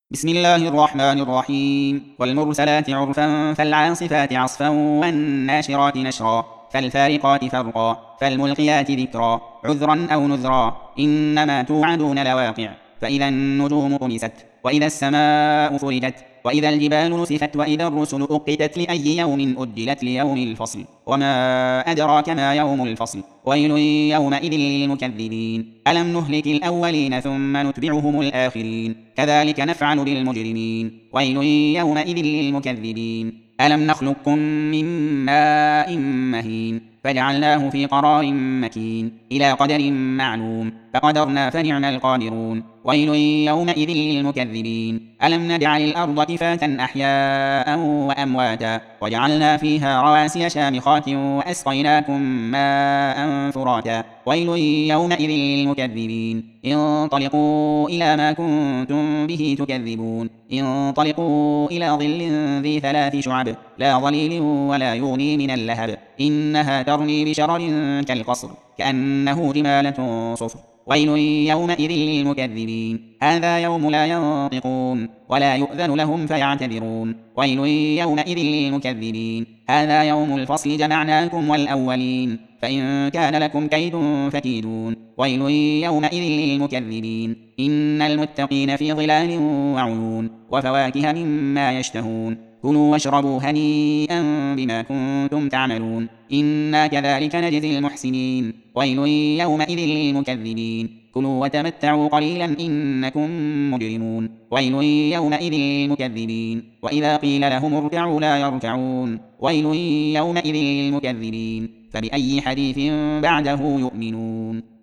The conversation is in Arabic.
بسم الله الرحمن الرحيم. والمرسلات عرفا فالعاصفات عصفا والناشرات نشرا فالفارقات فرقا فالملقيات ذكرا عذرا أو نذرا إنما توعدون لواقع. فإذا النجوم طمست وإذا السماء فرجت وإذا الجبال نسفت وإذا الرسل أقتت لأي يوم أجلت ليوم الفصل وما أدراك ما يوم الفصل ويل يومئذ للمكذبين ألم نهلك الأولين ثم نتبعهم الآخرين كذلك نفعل بالمجرمين ويل يومئذ للمكذبين ألم نخلقكم من ماء مهين فجعلناه في قرار مكين إلى قدر معلوم فقدرنا فنعم القادرون ويل يومئذ للمكذبين ألم نجعل الأرض كفاة أحياء وأمواتا وجعلنا فيها رواسي شامخات وأسقيناكم ماء فراتا ويل يومئذ للمكذبين انطلقوا إلى ما كنتم به تكذبون انطلقوا إلى ظل ذي 3 شعب لا ظليل ولا يغني من اللهب إنها ترمي بشرر كالقصر كأنه جمالة صفر ويل يومئذ للمكذبين هذا يوم لا ينطقون ولا يؤذن لهم فيعتذرون ويل يومئذ للمكذبين هذا يوم الفصل جمعناكم والأولين فإن كان لكم كيد فكيدون ويل يومئذ للمكذبين إن المتقين في ظلال وعيون وفواكه مما يشتهون كلوا واشربوا هنيئا بما كنتم تعملون إنا كذلك نجزي المحسنين ويل يومئذ للمكذبين كلوا وتمتعوا قليلا إنكم مجرمون ويل يومئذ للمكذبين وإذا قيل لهم اركعوا لا يركعون ويل يومئذ للمكذبين فبأي حديث بعده يؤمنون.